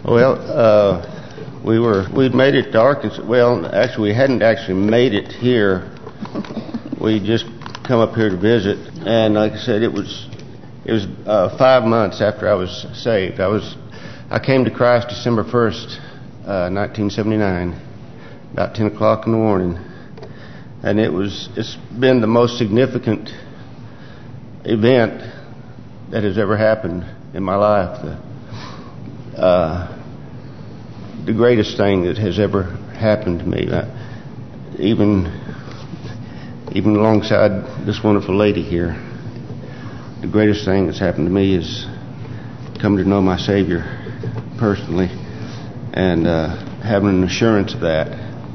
Well, we'd made it to Arkansas. Well, actually, we hadn't actually made it here. We just come up here to visit, and like I said, it was 5 months after I was saved. I came to Christ December 1st, 1979, about 10 o'clock in the morning, and it's been the most significant event that has ever happened in my life. The greatest thing that has ever happened to me, even alongside this wonderful lady here. The greatest thing that's happened to me is come to know my Savior personally and having an assurance of that.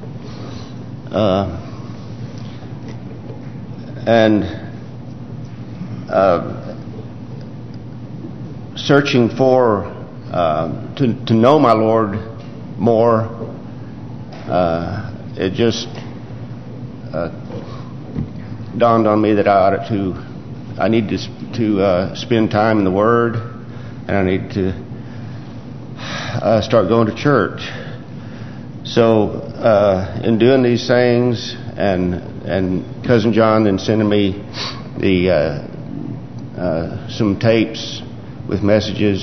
Searching for to know my Lord more, it just dawned on me that I need to spend time in the Word, and I need to start going to church. So in doing these things, and Cousin John then sending me some tapes with messages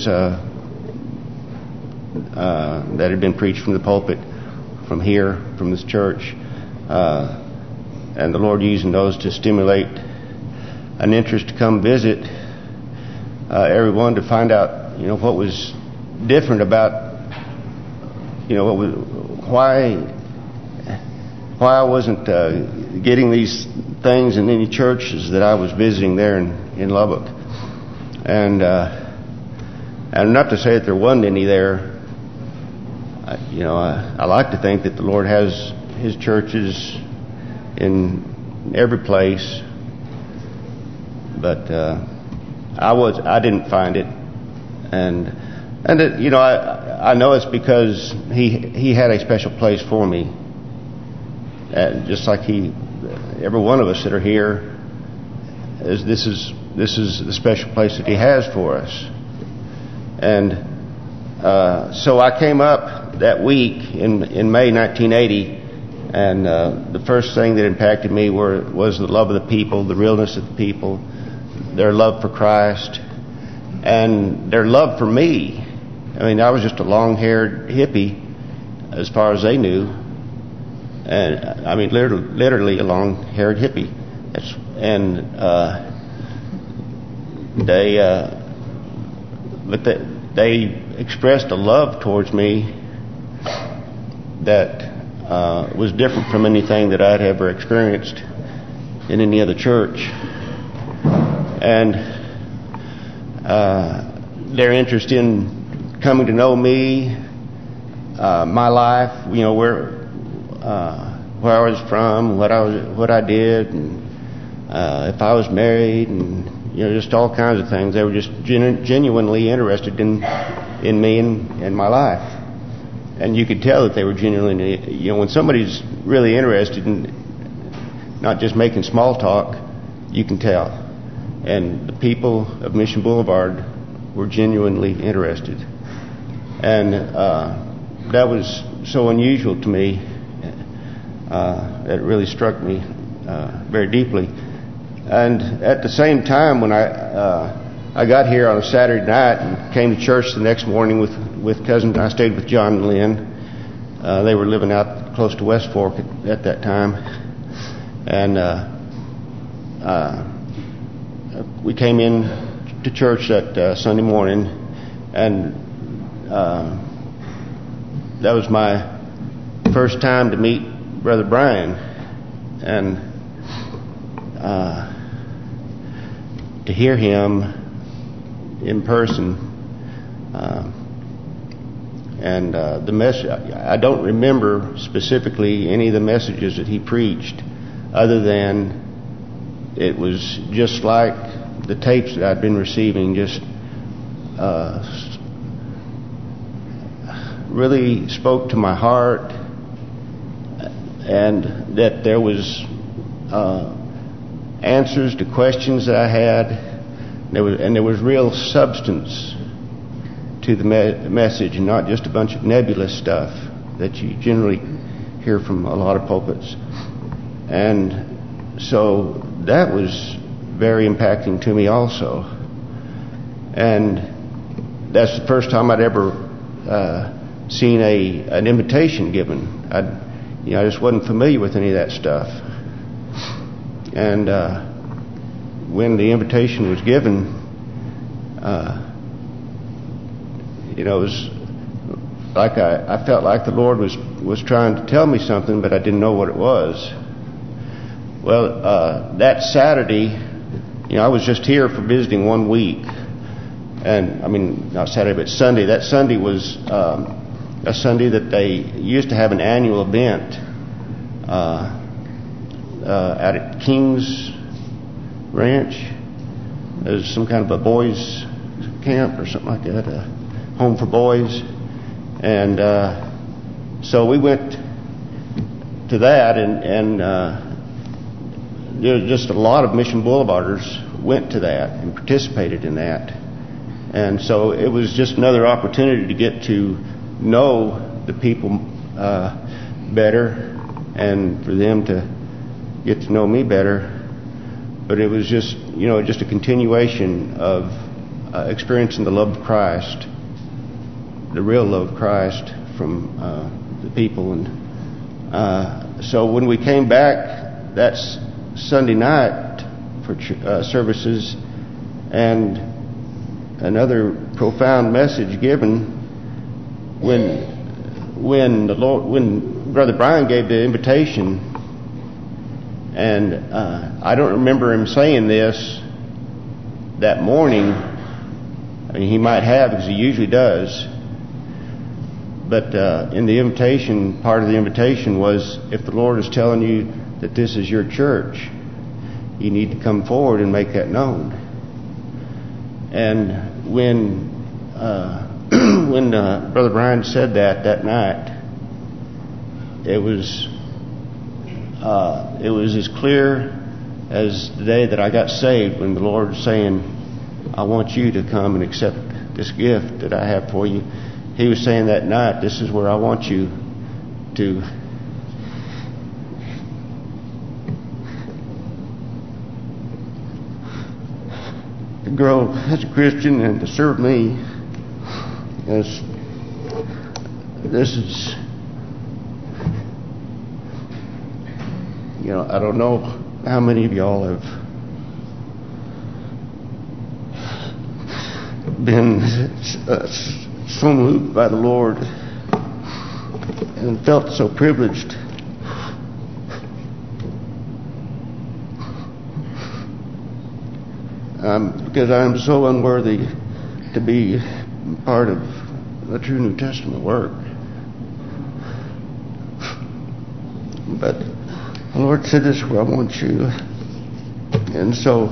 that had been preached from the pulpit, from here, from this church, and the Lord using those to stimulate an interest to come visit everyone, to find out, what was different about, why I wasn't getting these things in any churches that I was visiting there in Lubbock, and not to say that there wasn't any there. I like to think that the Lord has His churches in every place, but I didn't find it, and it, I know it's because He had a special place for me, just like every one of us that are here, this is the special place that He has for us, and so I came up that week in May 1980. And the first thing that impacted me was the love of the people, the realness of the people, their love for Christ, and their love for me. I mean, I was just a long-haired hippie as far as they knew. And I mean, literally a long-haired hippie. They expressed a love towards me that was different from anything that I'd ever experienced in any other church. And their interest in coming to know me, my life, where I was from, what I did, and if I was married, and just all kinds of things. They were just genuinely interested in me and my life. And you could tell that they were genuinely, when somebody's really interested in not just making small talk, you can tell. And the people of Mission Boulevard were genuinely interested. And that was so unusual to me that it really struck me very deeply. And at the same time, when I got here on a Saturday night and came to church the next morning with cousins. I stayed with John and Lynn. They were living out close to West Fork at that time. And we came in to church that Sunday morning, and that was my first time to meet Brother Brian. And to hear him in person, and the message, I don't remember specifically any of the messages that he preached, other than it was just like the tapes that I'd been receiving, just really spoke to my heart, and that there was answers to questions that I had. There was real substance to the message and not just a bunch of nebulous stuff that you generally hear from a lot of pulpits. And so that was very impacting to me also. And that's the first time I'd ever seen an invitation given. I just wasn't familiar with any of that stuff. And when the invitation was given, it was like I felt like the Lord was trying to tell me something, but I didn't know what it was. Well, that Saturday, I was just here for visiting 1 week. And, not Saturday, but Sunday. That Sunday was a Sunday that they used to have an annual event out at King's Ranch. There's some kind of a boys' camp or something like that, a home for boys. And so we went to that, and there was just a lot of Mission Boulevarders went to that and participated in that. And so it was just another opportunity to get to know the people better, and for them to get to know me better. But it was just, just a continuation of experiencing the love of Christ, the real love of Christ from the people. And so when we came back that Sunday night for services, and another profound message given when Brother Brian gave the invitation, and I don't remember him saying this that morning. He might have, because he usually does. But in the invitation, part of the invitation was, if the Lord is telling you that this is your church, you need to come forward and make that known. And when Brother Brian said that night, it was as clear as the day that I got saved, when the Lord was saying, I want you to come and accept this gift that I have for you. He was saying that night, this is where I want you to grow as a Christian and to serve me. As this is, I don't know how many of y'all have been so moved by the Lord and felt so privileged. Because I'm so unworthy to be part of the true New Testament work. But the Lord said, this is where I want you. And so,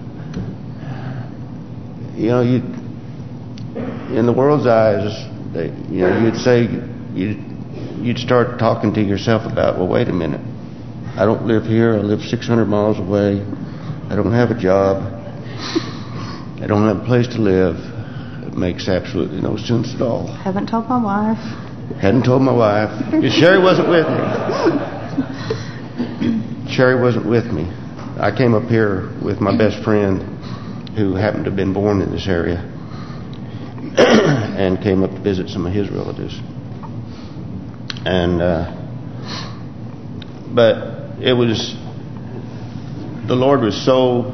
in the world's eyes, you'd say, you'd start talking to yourself about, well, wait a minute. I don't live here. I live 600 miles away. I don't have a job. I don't have a place to live. It makes absolutely no sense at all. Haven't told my wife. Hadn't told my wife. Sherry wasn't with me. Sherry wasn't with me. I came up here with my best friend, who happened to have been born in this area, and came up to visit some of his relatives. And but it was, the Lord was so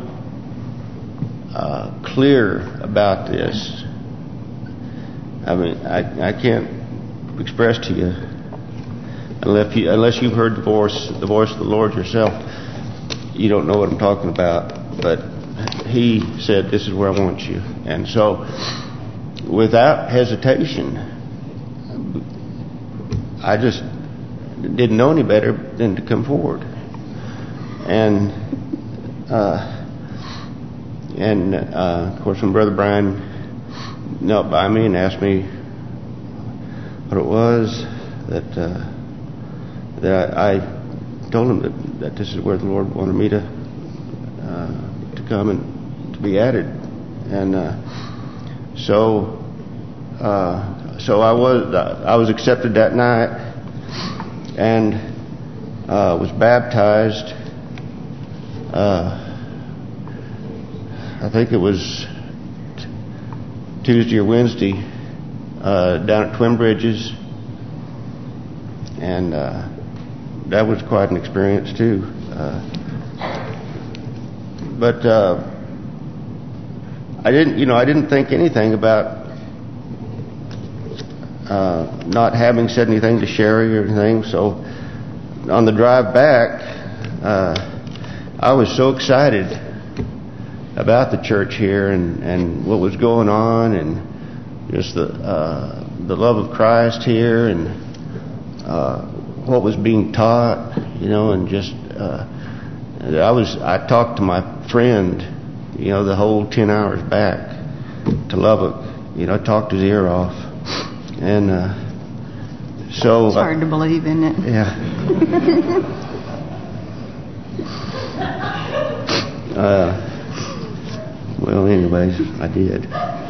clear about this. I can't express to you, unless you've heard the voice of the Lord yourself, you don't know what I'm talking about. But He said, this is where I want you. And so, without hesitation, I just didn't know any better than to come forward. And of course, when Brother Brian knelt by me and asked me what it was, that I told him that this is where the Lord wanted me to come and to be added. And so so I was accepted that night and was baptized. I think it was Tuesday or Wednesday down at Twin Bridges, and that was quite an experience too. But I didn't think anything about not having said anything to Sherry or anything. So on the drive back, I was so excited about the church here and what was going on, and just the love of Christ here, and what was being taught, and just I talked to my friend, the whole 10 hours back to Lubbock. I talked his ear off, and so it's hard to believe, isn't it? Yeah. Well, anyways, I did.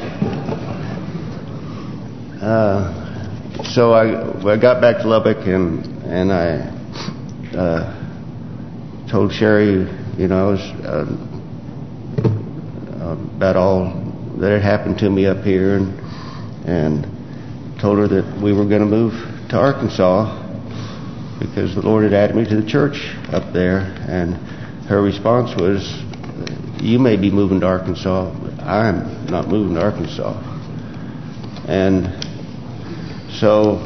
So I got back to Lubbock and I told Sherry, I was about all that had happened to me up here, and told her that we were going to move to Arkansas because the Lord had added me to the church up there. And her response was, "You may be moving to Arkansas, but I'm not moving to Arkansas." And so,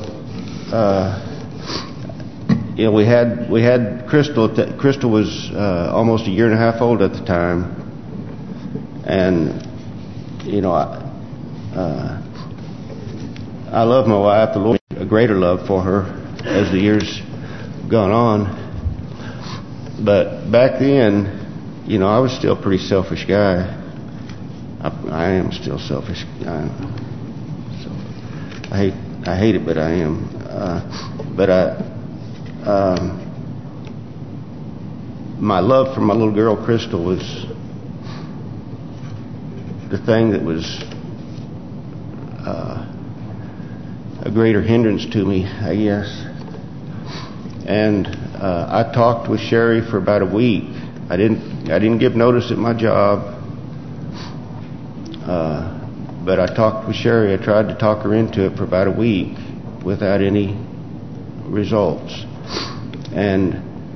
we had Crystal. Crystal was almost a year and a half old at the time, and I love my wife. The Lord a greater love for her as the years gone on. But back then, I was still a pretty selfish guy. I am still selfish. I hate it, but I am. My love for my little girl Crystal was the thing that was a greater hindrance to me, I guess. And I talked with Sherry for about a week. I didn't give notice at my job, but I talked with Sherry. I tried to talk her into it for about a week without any results. And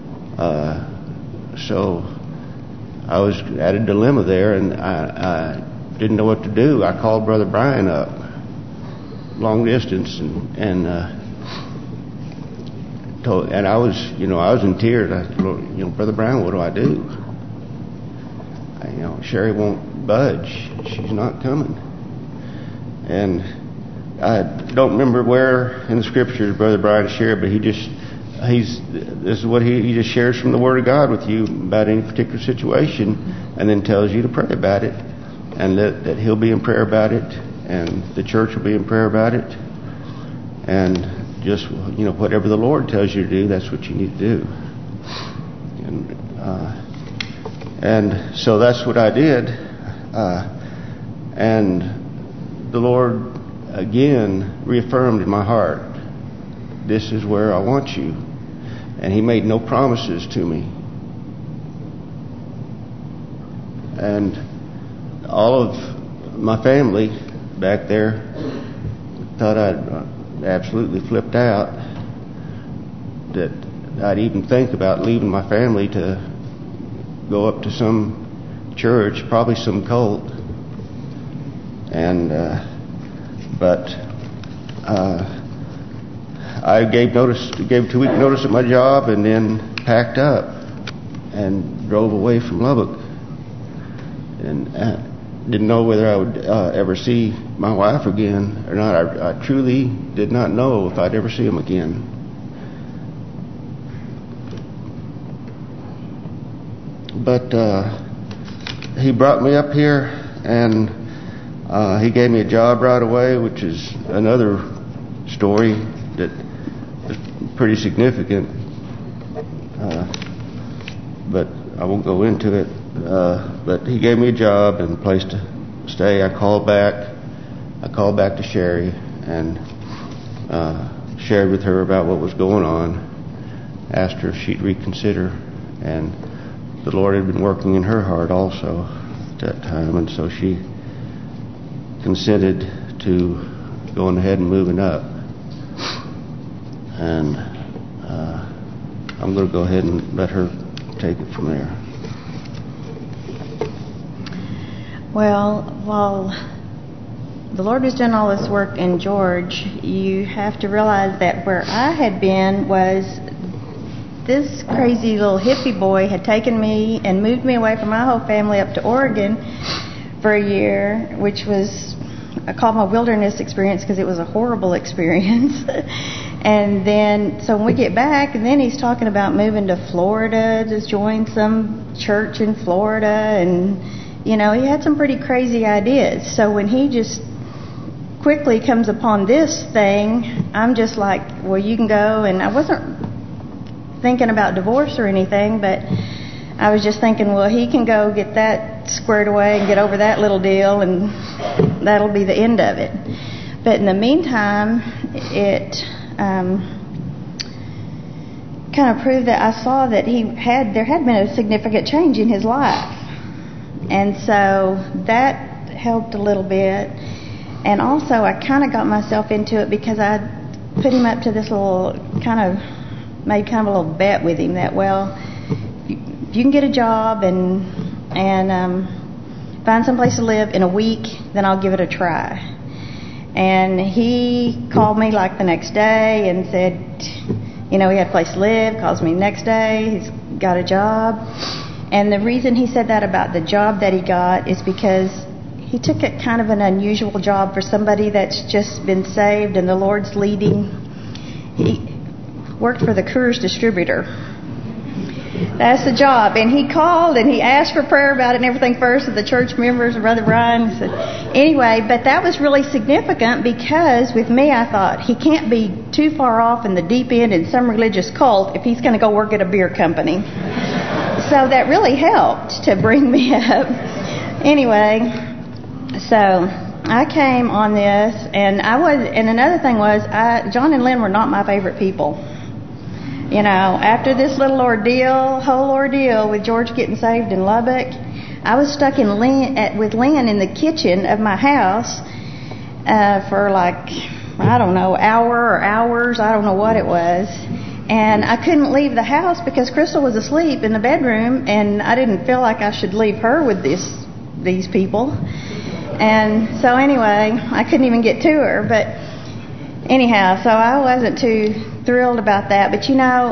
so I was at a dilemma there, and I didn't know what to do. I called Brother Brian up, long distance, and I was in tears. I said, "Brother Brian, what do I do? Sherry won't budge. She's not coming." And I don't remember where in the scriptures Brother Brian shared, but this is what he just shares from the Word of God with you about any particular situation, and then tells you to pray about it, and that he'll be in prayer about it, and the church will be in prayer about it, and just whatever the Lord tells you to do, that's what you need to do. And so that's what I did, and the Lord again reaffirmed in my heart, this is where I want you. And He made no promises to me. And all of my family back there thought I'd absolutely flipped out, that I'd even think about leaving my family to go up to some church, probably some cult. And but I gave 2-week notice at my job, and then packed up and drove away from Lubbock, and didn't know whether I would ever see my wife again or not. I truly did not know if I'd ever see him again. But he brought me up here, and he gave me a job right away, which is another story that is pretty significant. But I won't go into it. But he gave me a job and a place to stay. I called back I called back to Sherry and shared with her about what was going on, asked her if she'd reconsider, and the Lord had been working in her heart also at that time, and so she consented to going ahead and moving up. And I'm going to go ahead and let her take it from there. Well, while the Lord was doing all this work in George, you have to realize that where I had been was this crazy little hippie boy had taken me and moved me away from my whole family up to Oregon for a year, which was, I call my wilderness experience because it was a horrible experience. And then, so when we get back, and then he's talking about moving to Florida to join some church in Florida, and, you know, he had some pretty crazy ideas. So when he just quickly comes upon this thing, I'm just like, well, you can go, and I wasn't thinking about divorce or anything, but I was just thinking, well, he can go get that squared away and get over that little deal, and that'll be the end of it. But in the meantime, it kind of proved that I saw that there had been a significant change in his life, and so that helped a little bit. And also, I kind of got myself into it because I put him up to this little made kind of a little bet with him that, well, if you can get a job and find someplace to live in a week, then I'll give it a try. And he called me like the next day and said, you know, he had a place to live, calls me the next day, he's got a job. And the reason he said that about the job that he got is because he took it kind of an unusual job for somebody that's just been saved and the Lord's leading. He worked for the Coors distributor. That's the job. And he called and he asked for prayer about it and everything first with the church members and Brother Brian. Said, anyway, but that was really significant because with me I thought he can't be too far off in the deep end in some religious cult if he's going to go work at a beer company. So that really helped to bring me up. Anyway, so I came on this, and another thing was, John and Lynn were not my favorite people. You know, after this little whole ordeal with George getting saved in Lubbock, I was stuck with Lynn in the kitchen of my house for like, I don't know, hours, I don't know what it was. And I couldn't leave the house because Crystal was asleep in the bedroom, and I didn't feel like I should leave her with these people. And so anyway, I couldn't even get to her. But anyhow, so I wasn't too thrilled about that. But you know,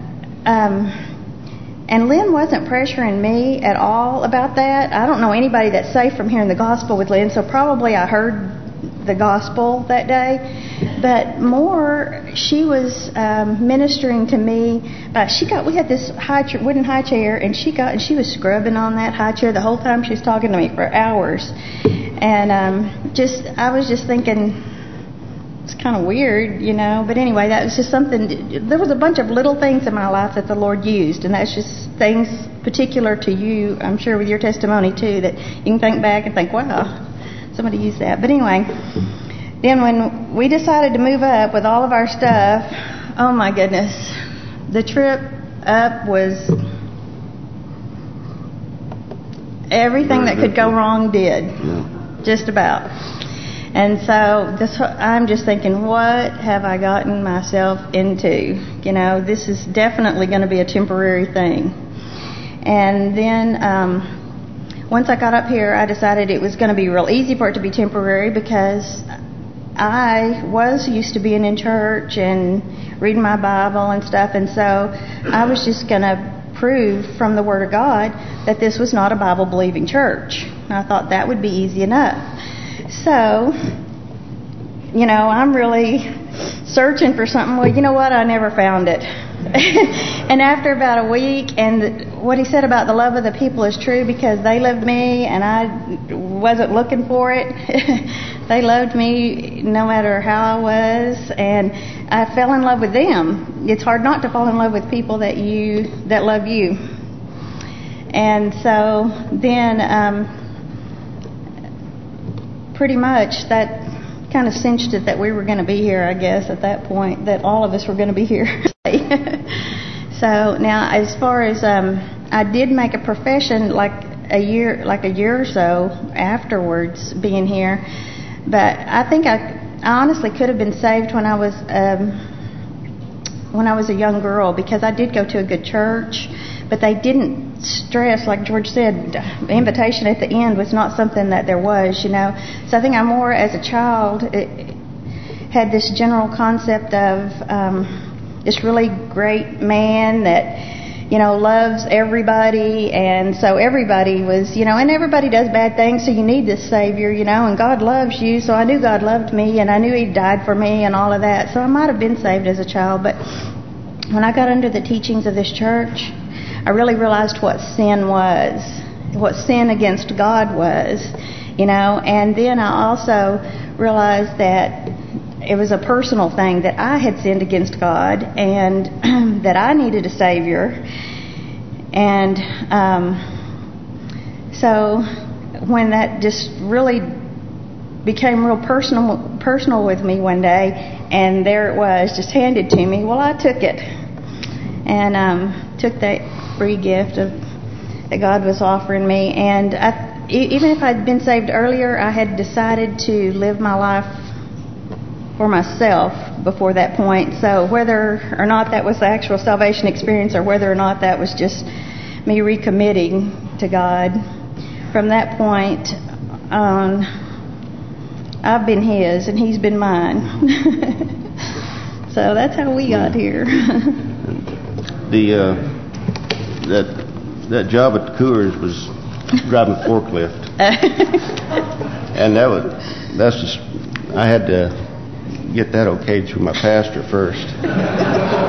and Lynn wasn't pressuring me at all about that. I don't know anybody that's safe from hearing the gospel with Lynn, so probably I heard the gospel that day. But more, she was ministering to me. We had this wooden high chair, and she was scrubbing on that high chair the whole time she was talking to me for hours. And I was just thinking, it's kind of weird, you know. But anyway, that was just something. There was a bunch of little things in my life that the Lord used, and that's just things particular to you, I'm sure, with your testimony too, that you can think back and think, wow, somebody used that. But anyway, then when we decided to move up with all of our stuff, oh my goodness, the trip up was everything that could go wrong did. Just about. And so I'm just thinking, what have I gotten myself into? You know, this is definitely going to be a temporary thing. And then once I got up here, I decided it was going to be real easy for it to be temporary because I was used to being in church and reading my Bible and stuff. And so I was just going to prove from the Word of God that this was not a Bible-believing church. And I thought that would be easy enough. So, you know, I'm really searching for something. Well, you know what? I never found it. And after about a week, and what he said about the love of the people is true because they loved me and I wasn't looking for it. They loved me no matter how I was, and I fell in love with them. It's hard not to fall in love with people that love you. And so then pretty much that kind of cinched it that we were going to be here, I guess, at that point, that all of us were going to be here. So now, as far as I did make a profession like a year or so afterwards being here, but I think I honestly could have been saved when I was a young girl, because I did go to a good church, but they didn't stress, like George said, the invitation at the end was not something that there was, So I think I more, as a child, had this general concept of this really great man that, loves everybody, and so everybody was, and everybody does bad things, so you need this Savior, and God loves you, so I knew God loved me, and I knew He died for me, and all of that, so I might have been saved as a child, but when I got under the teachings of this church, I really realized what sin was, what sin against God was, and then I also realized that it was a personal thing, that I had sinned against God and that I needed a Savior. And so when that just really became real personal with me one day, and there it was, just handed to me, well, I took it. And took that free gift that God was offering me. And even if I'd been saved earlier, I had decided to live my life for myself before that point. So whether or not that was the actual salvation experience, or whether or not that was just me recommitting to God, from that point on, I've been His and He's been mine. So that's how we got here. That job at the Coors was driving a forklift, and that's just, I had to get that okayed through my pastor first.